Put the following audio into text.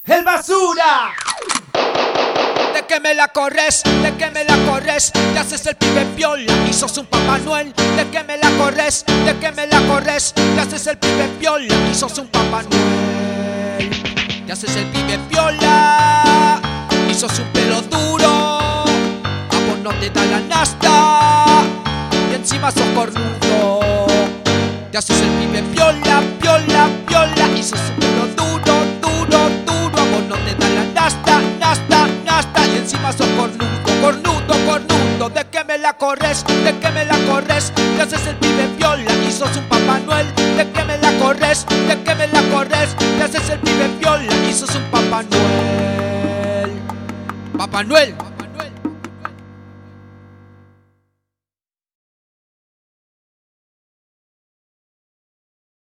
¡El basura! De que me la corres, de que me la corres, te haces el pibe piola y sos un Papá Noel. De que me la corres, de que me la corres, te haces el pibe piola y sos un Papá Noel. Te haces el pibe piola y sos un pelo duro, a vos no te da la nasta y encima sos cornudo. Te haces el pibe piola, piola, piola y sos un pelo duro, duro, duro, a vos no te da la nasta, nasta, nasta y encima sos cornudo, cornudo, cornudo. De que me la corres, de que me la corres, te haces el pibe piola y sos un Papá Noel. De que me la corres, de que me la corres, te haces el pibe piola y sos un Papá Noel. Papá Noel.